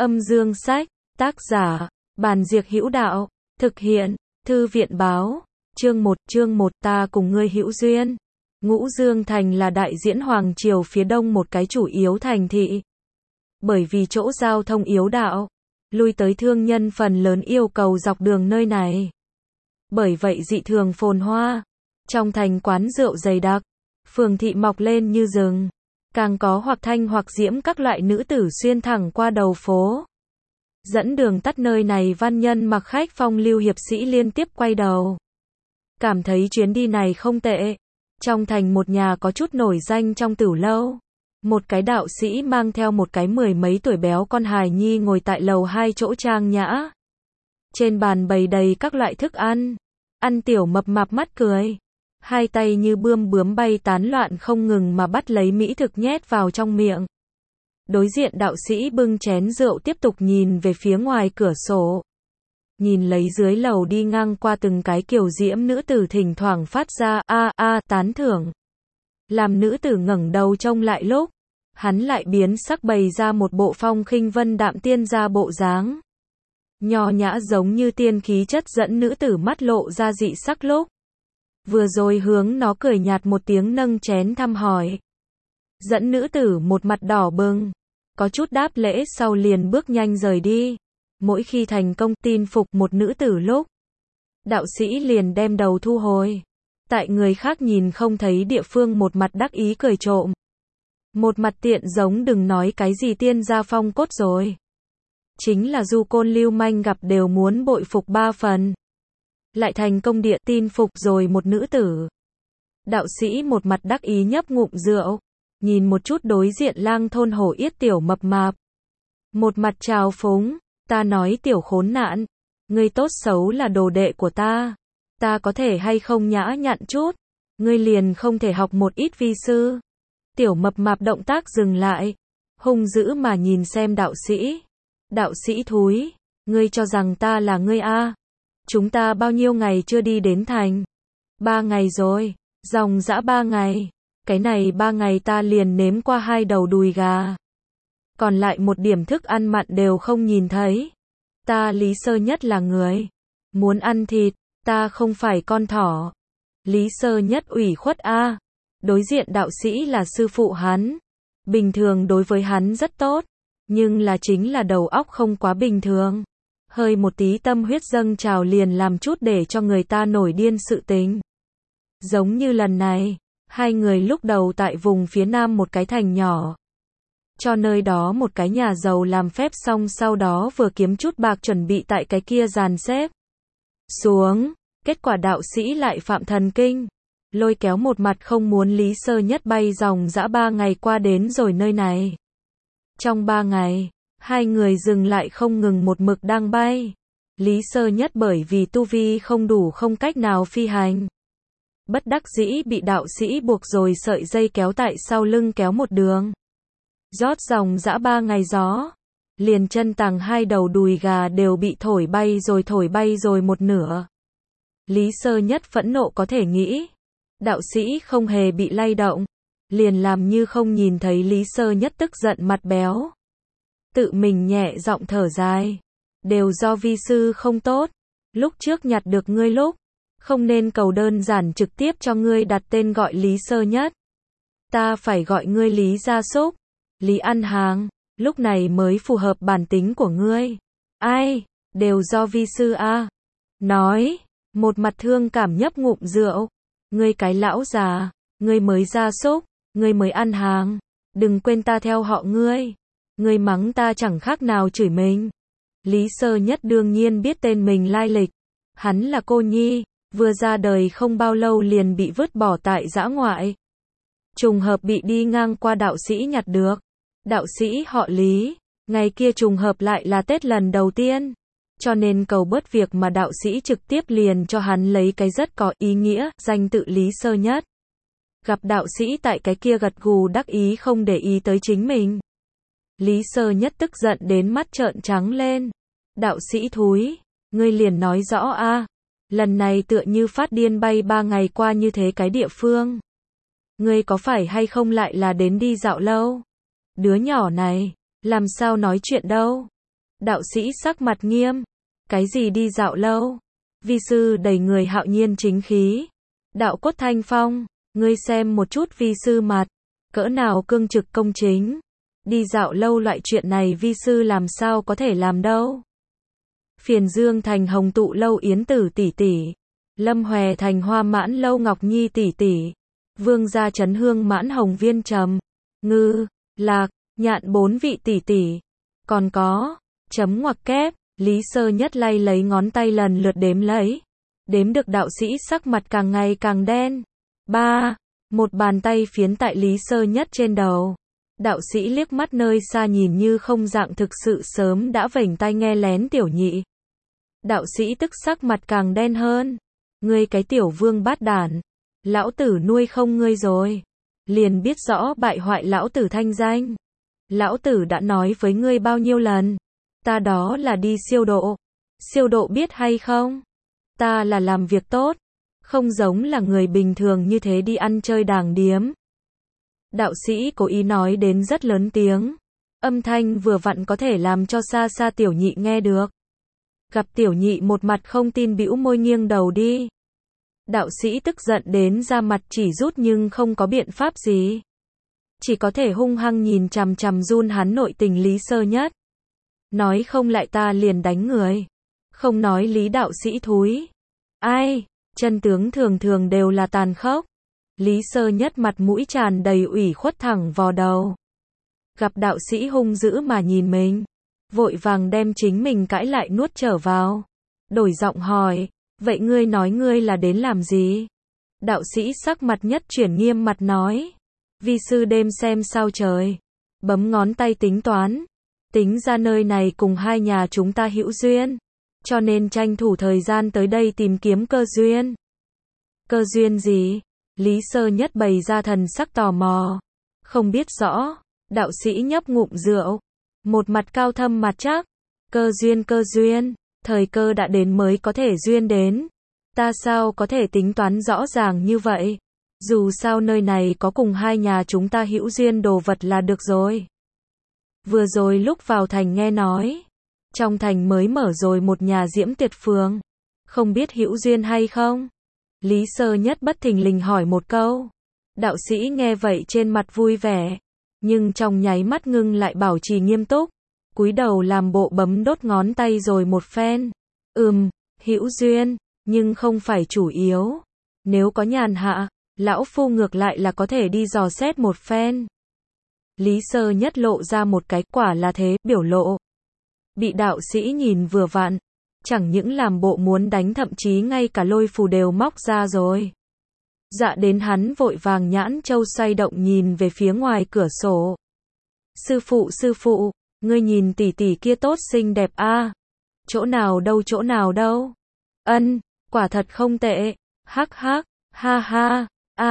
Âm dương sách, tác giả, Bàn Diệc Hữu Đạo, thực hiện, Thư viện báo, chương 1 ta cùng ngươi hữu duyên. Ngũ Dương Thành là đại diễn hoàng triều phía đông một cái chủ yếu thành thị. Bởi vì chỗ giao thông yếu đạo, lui tới thương nhân phần lớn yêu cầu dọc đường nơi này. Bởi vậy dị thường phồn hoa, trong thành quán rượu dày đặc, phường thị mọc lên như rừng, càng có hoặc thanh hoặc diễm các loại nữ tử xuyên thẳng qua đầu phố. Dẫn đường tắt nơi này văn nhân mặc khách phong lưu hiệp sĩ liên tiếp quay đầu. Cảm thấy chuyến đi này không tệ. Trong thành một nhà có chút nổi danh trong tửu lâu. Một cái đạo sĩ mang theo một cái 10 mấy tuổi béo con hài nhi ngồi tại lầu 2 chỗ trang nhã. Trên bàn bày đầy các loại thức ăn. Ăn tiểu mập mạp mắt cười. Hai tay như bướm bay tán loạn không ngừng mà bắt lấy mỹ thực nhét vào trong miệng. Đối diện đạo sĩ bưng chén rượu tiếp tục nhìn về phía ngoài cửa sổ. Nhìn lấy dưới lầu đi ngang qua từng cái kiều diễm nữ tử thỉnh thoảng phát ra tán thưởng. Làm nữ tử ngẩng đầu trông lại lúc, hắn lại biến sắc bày ra một bộ phong khinh vân đạm tiên gia bộ dáng. Nho nhã giống như tiên khí chất dẫn nữ tử mắt lộ ra dị sắc lúc. Vừa rồi hướng nó cười nhạt một tiếng nâng chén thăm hỏi. Dẫn nữ tử một mặt đỏ bừng, có chút đáp lễ sau liền bước nhanh rời đi. Mỗi khi thành công tin phục một nữ tử lúc, đạo sĩ liền đem đầu thu hồi. Tại người khác nhìn không thấy địa phương một mặt đắc ý cười trộm. Một mặt tiện giống đừng nói cái gì tiên gia phong cốt rồi. Chính là du côn lưu manh gặp đều muốn bội phục 3 phần. Lại thành công địa tin phục rồi một nữ tử. Đạo sĩ một mặt đắc ý nhấp ngụm rượu, nhìn một chút đối diện lang thôn hổ yết tiểu mập mạp. Một mặt trào phúng, ta nói tiểu khốn nạn, ngươi tốt xấu là đồ đệ của ta có thể hay không nhã nhặn chút, ngươi liền không thể học một ít vi sư. Tiểu mập mạp động tác dừng lại, hung dữ mà nhìn xem đạo sĩ. Đạo sĩ thúi, ngươi cho rằng ta là ngươi a? Chúng ta bao nhiêu ngày chưa đi đến thành? 3 ngày rồi, dòng dã 3 ngày. Cái này 3 ngày ta liền nếm qua 2 đầu đùi gà. Còn lại một điểm thức ăn mặn đều không nhìn thấy. Ta Lý Sơ Nhất là người. Muốn ăn thịt, ta không phải con thỏ. Lý Sơ Nhất ủy khuất a. Đối diện đạo sĩ là sư phụ hắn. Bình thường đối với hắn rất tốt. Nhưng là chính là đầu óc không quá bình thường. Hơi một tí tâm huyết dâng trào liền làm chút để cho người ta nổi điên sự tình. Giống như lần này, hai người lúc đầu tại vùng phía nam một cái thành nhỏ. Cho nơi đó một cái nhà giàu làm phép xong sau đó vừa kiếm chút bạc chuẩn bị tại cái kia dàn xếp xuống. Kết quả đạo sĩ lại phạm thần kinh. Lôi kéo một mặt không muốn Lý Sơ Nhất bay dòng dã 3 ngày qua đến rồi nơi này. Trong 3 ngày, hai người dừng lại không ngừng một mực đang bay. Lý Sơ Nhất bởi vì tu vi không đủ không cách nào phi hành. Bất đắc dĩ bị đạo sĩ buộc rồi sợi dây kéo tại sau lưng kéo một đường. Rót dòng dã 3 ngày gió. Liền chân tàng 2 đầu đùi gà đều bị thổi bay rồi một nửa. Lý Sơ Nhất phẫn nộ có thể nghĩ. Đạo sĩ không hề bị lay động. Liền làm như không nhìn thấy Lý Sơ Nhất tức giận mặt béo. Tự mình nhẹ giọng thở dài. Đều do vi sư không tốt. Lúc trước nhặt được ngươi lúc. Không nên cầu đơn giản trực tiếp cho ngươi đặt tên gọi Lý Sơ Nhất. Ta phải gọi ngươi Lý Gia Súc, Lý Ăn Hàng, lúc này mới phù hợp bản tính của ngươi. Ai, đều do vi sư a. Nói, một mặt thương cảm nhấp ngụm rượu. Ngươi cái lão già, ngươi mới Gia Súc, ngươi mới Ăn Hàng, đừng quên ta theo họ ngươi. Ngươi mắng ta chẳng khác nào chửi mình. Lý Sơ Nhất đương nhiên biết tên mình lai lịch. Hắn là cô nhi. Vừa ra đời không bao lâu liền bị vứt bỏ tại dã ngoại. Trùng hợp bị đi ngang qua đạo sĩ nhặt được. Đạo sĩ họ Lý, ngày kia trùng hợp lại là Tết lần đầu tiên. Cho nên cầu bớt việc mà đạo sĩ trực tiếp liền cho hắn lấy cái rất có ý nghĩa, danh tự Lý Sơ Nhất. Gặp đạo sĩ tại cái kia gật gù đắc ý không để ý tới chính mình. Lý Sơ Nhất tức giận đến mắt trợn trắng lên. Đạo sĩ thúi, ngươi liền nói rõ a. Lần này tựa như phát điên bay 3 ngày qua như thế cái địa phương. Ngươi có phải hay không lại là đến đi dạo lâu? Đứa nhỏ này, làm sao nói chuyện đâu? Đạo sĩ sắc mặt nghiêm. Cái gì đi dạo lâu? Vi sư đầy người hạo nhiên chính khí. Đạo cốt thanh phong. Ngươi xem một chút vi sư mặt. Cỡ nào cương trực công chính. Đi dạo lâu loại chuyện này vi sư làm sao có thể làm đâu. Phiền Dương thành Hồng Tụ lâu Yến Tử tỷ tỷ. Lâm Hòe thành Hoa Mãn lâu Ngọc Nhi tỷ tỷ. Vương gia Trấn Hương mãn Hồng Viên Trầm. Ngư, Lạc, Nhạn 4 vị tỷ tỷ. Còn có, chấm ngoặc kép, Lý Sơ Nhất lay lấy ngón tay lần lượt đếm lấy. Đếm được đạo sĩ sắc mặt càng ngày càng đen. 3. Một bàn tay phiến tại Lý Sơ Nhất trên đầu. Đạo sĩ liếc mắt nơi xa nhìn như không dạng thực sự sớm đã vểnh tai nghe lén tiểu nhị. Đạo sĩ tức sắc mặt càng đen hơn. Ngươi cái tiểu vương bát đản. Lão tử nuôi không ngươi rồi. Liền biết rõ bại hoại lão tử thanh danh. Lão tử đã nói với ngươi bao nhiêu lần. Ta đó là đi siêu độ. Siêu độ biết hay không? Ta là làm việc tốt. Không giống là người bình thường như thế đi ăn chơi đàng điếm. Đạo sĩ cố ý nói đến rất lớn tiếng. Âm thanh vừa vặn có thể làm cho xa xa tiểu nhị nghe được. Gặp tiểu nhị một mặt không tin bĩu môi nghiêng đầu đi. Đạo sĩ tức giận đến ra mặt chỉ rút nhưng không có biện pháp gì. Chỉ có thể hung hăng nhìn chằm chằm run hắn nội tình Lý Sơ Nhất. Nói không lại ta liền đánh người. Không nói Lý đạo sĩ thúi. Ai, chân tướng thường thường đều là tàn khốc. Lý Sơ Nhất mặt mũi tràn đầy ủy khuất thẳng vò đầu. Gặp đạo sĩ hung dữ mà nhìn mình. Vội vàng đem chính mình cãi lại nuốt trở vào. Đổi giọng hỏi, vậy ngươi nói ngươi là đến làm gì? Đạo sĩ sắc mặt nhất chuyển nghiêm mặt nói. Vi sư đêm xem sao trời. Bấm ngón tay tính toán. Tính ra nơi này cùng hai nhà chúng ta hữu duyên. Cho nên tranh thủ thời gian tới đây tìm kiếm cơ duyên. Cơ duyên gì? Lý Sơ Nhất bày ra thần sắc tò mò. Không biết rõ. Đạo sĩ nhấp ngụm rượu. Một mặt cao thâm mặt chắc. Cơ duyên. Thời cơ đã đến mới có thể duyên đến. Ta sao có thể tính toán rõ ràng như vậy? Dù sao nơi này có cùng hai nhà chúng ta hữu duyên đồ vật là được rồi. Vừa rồi lúc vào thành nghe nói. Trong thành mới mở rồi một nhà diễm tuyệt phường. Không biết hữu duyên hay không? Lý Sơ Nhất bất thình lình hỏi một câu. Đạo sĩ nghe vậy trên mặt vui vẻ. Nhưng trong nháy mắt ngưng lại bảo trì nghiêm túc. Cúi đầu làm bộ bấm đốt ngón tay rồi một phen. Hữu duyên, nhưng không phải chủ yếu. Nếu có nhàn hạ, lão phu ngược lại là có thể đi dò xét một phen. Lý Sơ Nhất lộ ra một cái quả là thế, biểu lộ. Bị đạo sĩ nhìn vừa vặn. Chẳng những làm bộ muốn đánh thậm chí ngay cả lôi phù đều móc ra rồi. Dạ đến hắn vội vàng nhãn châu xoay động nhìn về phía ngoài cửa sổ. Sư phụ, ngươi nhìn tỷ tỷ kia tốt xinh đẹp a. Chỗ nào đâu. Quả thật không tệ. Hắc hắc, ha ha,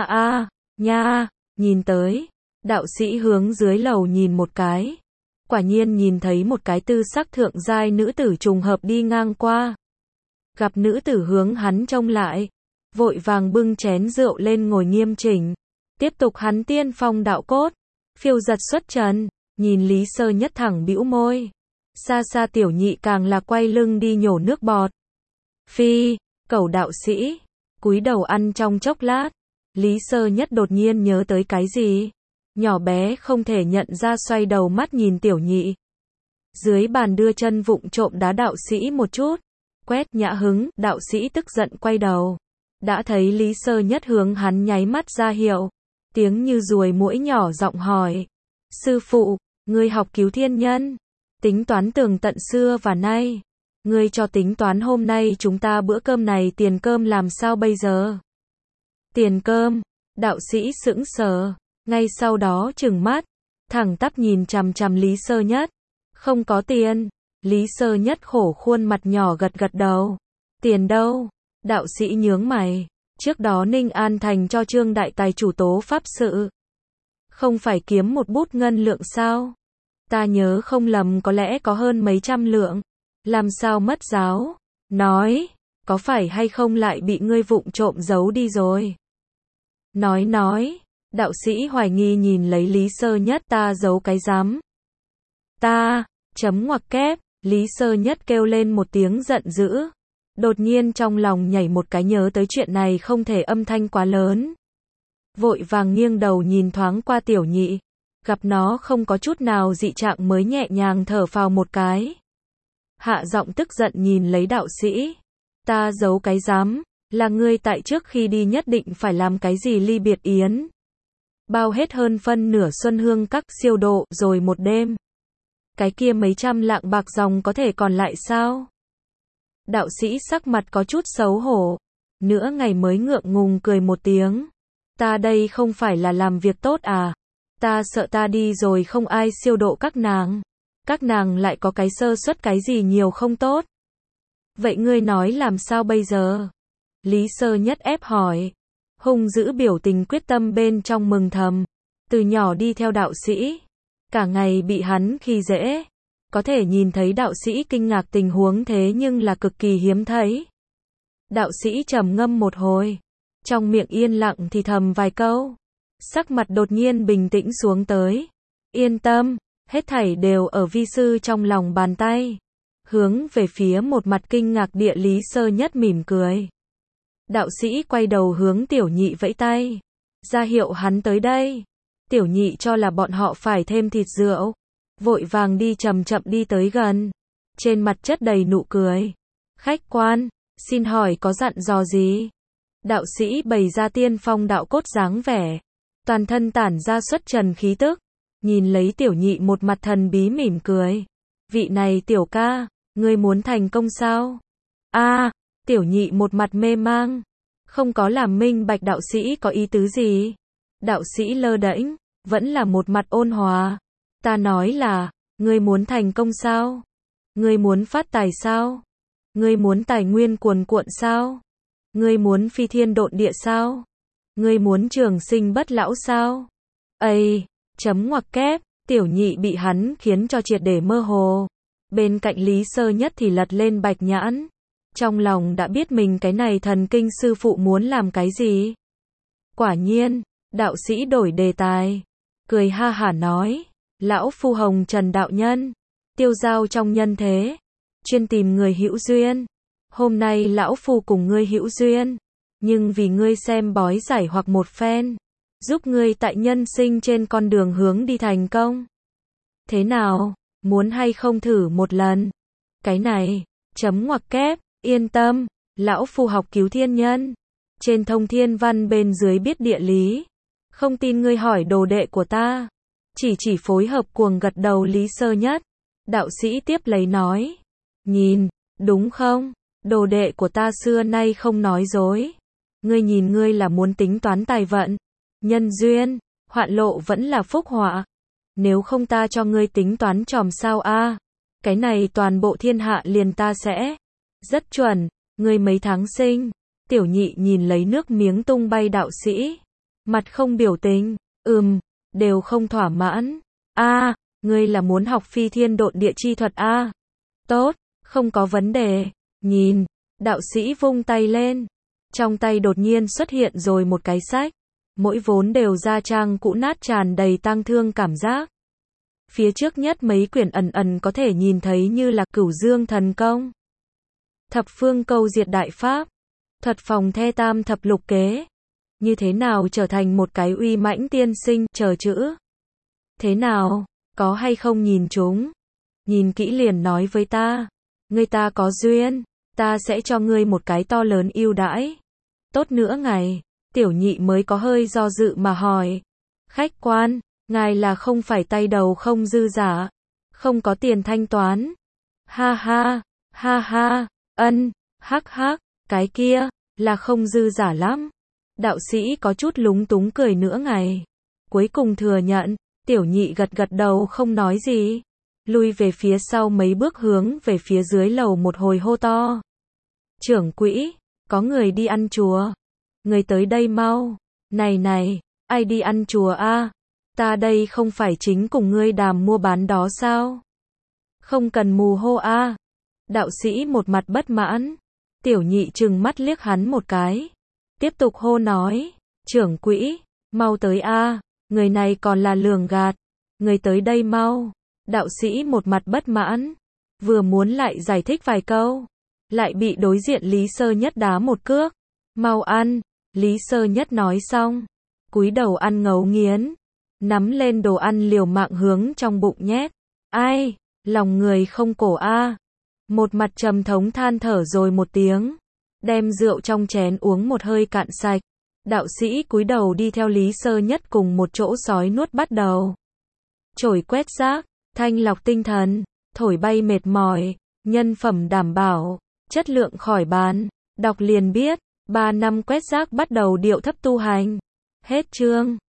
nha, nhìn tới. Đạo sĩ hướng dưới lầu nhìn một cái. Quả nhiên nhìn thấy một cái tư sắc thượng giai nữ tử trùng hợp đi ngang qua. Gặp nữ tử hướng hắn trông lại. Vội vàng bưng chén rượu lên ngồi nghiêm chỉnh. Tiếp tục hắn tiên phong đạo cốt. Phiêu giật xuất trần. Nhìn Lý Sơ Nhất thẳng bĩu môi. Xa xa tiểu nhị càng là quay lưng đi nhổ nước bọt. Phi, cẩu đạo sĩ. Cúi đầu ăn trong chốc lát. Lý Sơ Nhất đột nhiên nhớ tới cái gì. Nhỏ bé không thể nhận ra xoay đầu mắt nhìn tiểu nhị. Dưới bàn đưa chân vụng trộm đá đạo sĩ một chút. Quét nhã hứng, đạo sĩ tức giận quay đầu. Đã thấy Lý Sơ Nhất hướng hắn nháy mắt ra hiệu. Tiếng như ruồi muỗi nhỏ giọng hỏi. Sư phụ, ngươi học cứu thiên nhân. Tính toán tường tận xưa và nay. Ngươi cho tính toán hôm nay chúng ta bữa cơm này tiền cơm làm sao bây giờ? Tiền cơm, đạo sĩ sững sờ. Ngay sau đó trừng mắt. Thẳng tắp nhìn chằm chằm Lý Sơ Nhất. Không có tiền. Lý Sơ Nhất khổ khuôn mặt nhỏ gật gật đầu. Tiền đâu? Đạo sĩ nhướng mày. Trước đó Ninh An Thành cho Trương Đại Tài chủ tố pháp sự. Không phải kiếm một bút ngân lượng sao? Ta nhớ không lầm có lẽ có hơn mấy trăm lượng. Làm sao mất giáo? Nói, có phải hay không lại bị ngươi vụng trộm giấu đi rồi? Nói, đạo sĩ hoài nghi nhìn lấy Lý Sơ Nhất ta giấu cái rắm. Ta, chấm ngoặc kép, Lý Sơ Nhất kêu lên một tiếng giận dữ. Đột nhiên trong lòng nhảy một cái nhớ tới chuyện này không thể âm thanh quá lớn. Vội vàng nghiêng đầu nhìn thoáng qua Tiểu Nhị. Gặp nó không có chút nào dị trạng mới nhẹ nhàng thở phào một cái. Hạ giọng tức giận nhìn lấy đạo sĩ. Ta giấu cái dám, là ngươi tại trước khi đi nhất định phải làm cái gì ly biệt yến. Bao hết hơn phân nửa xuân hương các siêu độ rồi một đêm. Cái kia mấy trăm lạng bạc dòng có thể còn lại sao? Đạo sĩ sắc mặt có chút xấu hổ. Nửa ngày mới ngượng ngùng cười một tiếng. Ta đây không phải là làm việc tốt à? Ta sợ ta đi rồi không ai siêu độ các nàng. Các nàng lại có cái sơ suất cái gì nhiều không tốt. Vậy ngươi nói làm sao bây giờ? Lý Sơ Nhất ép hỏi. Hung dữ biểu tình quyết tâm bên trong mừng thầm. Từ nhỏ đi theo đạo sĩ. Cả ngày bị hắn khi dễ. Có thể nhìn thấy đạo sĩ kinh ngạc tình huống thế nhưng là cực kỳ hiếm thấy. Đạo sĩ trầm ngâm một hồi. Trong miệng yên lặng thì thầm vài câu. Sắc mặt đột nhiên bình tĩnh xuống tới. Yên tâm, hết thảy đều ở vi sư trong lòng bàn tay. Hướng về phía một mặt kinh ngạc địa Lý Sơ Nhất mỉm cười. Đạo sĩ quay đầu hướng Tiểu Nhị vẫy tay. Ra hiệu hắn tới đây. Tiểu Nhị cho là bọn họ phải thêm thịt rượu. Vội vàng đi chậm chậm đi tới gần. Trên mặt chất đầy nụ cười. Khách quan, xin hỏi có dặn dò gì? Đạo sĩ bày ra tiên phong đạo cốt dáng vẻ. Toàn thân tản ra xuất trần khí tức. Nhìn lấy Tiểu Nhị một mặt thần bí mỉm cười. Vị này Tiểu ca, ngươi muốn thành công sao? Tiểu Nhị một mặt mê mang. Không có làm minh bạch đạo sĩ có ý tứ gì. Đạo sĩ lơ đễnh, vẫn là một mặt ôn hòa. Ta nói là, ngươi muốn thành công sao? Ngươi muốn phát tài sao? Ngươi muốn tài nguyên cuồn cuộn sao? Ngươi muốn phi thiên độn địa sao? Ngươi muốn trường sinh bất lão sao? Chấm ngoặc kép, Tiểu Nhị bị hắn khiến cho triệt để mơ hồ. Bên cạnh Lý Sơ Nhất thì lật lên bạch nhãn. Trong lòng đã biết mình cái này thần kinh sư phụ muốn làm cái gì. Quả nhiên, đạo sĩ đổi đề tài. Cười ha hả nói. Lão phu hồng trần đạo nhân. Tiêu giao trong nhân thế. Chuyên tìm người hữu duyên. Hôm nay lão phu cùng ngươi hữu duyên. Nhưng vì ngươi xem bói giải hoặc một phen. Giúp ngươi tại nhân sinh trên con đường hướng đi thành công. Thế nào? Muốn hay không thử một lần? Cái này, chấm ngoặc kép, yên tâm, lão phu học cứu thiên nhân. Trên thông thiên văn bên dưới biết địa lý. Không tin ngươi hỏi đồ đệ của ta. Chỉ phối hợp cuồng gật đầu Lý Sơ Nhất. Đạo sĩ tiếp lấy nói. Nhìn, đúng không? Đồ đệ của ta xưa nay không nói dối. Ngươi nhìn ngươi là muốn tính toán tài vận. Nhân duyên, hoạn lộ vẫn là phúc họa. Nếu không ta cho ngươi tính toán chòm sao a? Cái này toàn bộ thiên hạ liền ta sẽ. Rất chuẩn, ngươi mấy tháng sinh. Tiểu Nhị nhìn lấy nước miếng tung bay đạo sĩ. Mặt không biểu tình, đều không thỏa mãn. Ngươi là muốn học phi thiên độn địa chi thuật a? Tốt, không có vấn đề. Nhìn, đạo sĩ vung tay lên. Trong tay đột nhiên xuất hiện rồi một cái sách. Mỗi vốn đều da trang cũ nát tràn đầy tang thương cảm giác. Phía trước nhất mấy quyển ẩn ẩn có thể nhìn thấy như là Cửu Dương Thần Công. Thập Phương Câu Diệt Đại Pháp. Thuật phòng the tam thập lục kế. Như thế nào trở thành một cái uy mãnh tiên sinh, chờ chữ. Thế nào, có hay không nhìn chúng? Nhìn kỹ liền nói với ta. Ngươi ta có duyên, ta sẽ cho ngươi một cái to lớn ưu đãi. Tốt nữa ngày, Tiểu Nhị mới có hơi do dự mà hỏi. Khách quan, ngài là không phải tay đầu không dư giả, không có tiền thanh toán. Ha ha, hắc, cái kia, là không dư giả lắm. Đạo sĩ có chút lúng túng cười nữa ngày. Cuối cùng thừa nhận, Tiểu Nhị gật gật đầu không nói gì. Lui về phía sau mấy bước hướng về phía dưới lầu một hồi hô to. Trưởng quỹ, có người đi ăn chùa. Người tới đây mau. Này, ai đi ăn chùa a? Ta đây không phải chính cùng ngươi đàm mua bán đó sao? Không cần mù hô a. Đạo sĩ một mặt bất mãn. Tiểu Nhị trừng mắt liếc hắn một cái. Tiếp tục hô nói. Trưởng quỹ, mau tới a. Người này còn là lường gạt. Người tới đây mau. Đạo sĩ một mặt bất mãn. vừa muốn lại giải thích vài câu, lại bị đối diện Lý Sơ Nhất đá một cước. Mau ăn, Lý Sơ Nhất nói xong, cúi đầu ăn ngấu nghiến, nắm lên đồ ăn liều mạng hướng trong bụng nhét. Ai, lòng người không cổ a. Một mặt trầm thống than thở rồi một tiếng, đem rượu trong chén uống một hơi cạn sạch. Đạo sĩ cúi đầu đi theo Lý Sơ Nhất cùng một chỗ sói nuốt bắt đầu. Chổi quét rác, thanh lọc tinh thần, thổi bay mệt mỏi, nhân phẩm đảm bảo, chất lượng khỏi bàn. Đọc liền biết, 3 năm quét rác bắt đầu điệu thấp tu hành. Hết chương.